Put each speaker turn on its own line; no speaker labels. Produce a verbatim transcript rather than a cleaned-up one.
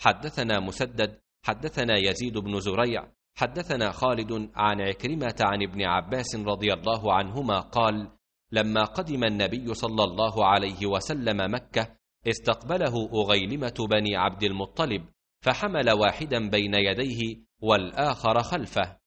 حدثنا مسدد حدثنا يزيد بن زريع حدثنا خالد عن عكرمة عن ابن عباس رضي الله عنهما قال: لما قدم النبي صلى الله عليه وسلم مكة استقبله أغيلمة بني عبد المطلب، فحمل واحدا بين يديه والآخر خلفه،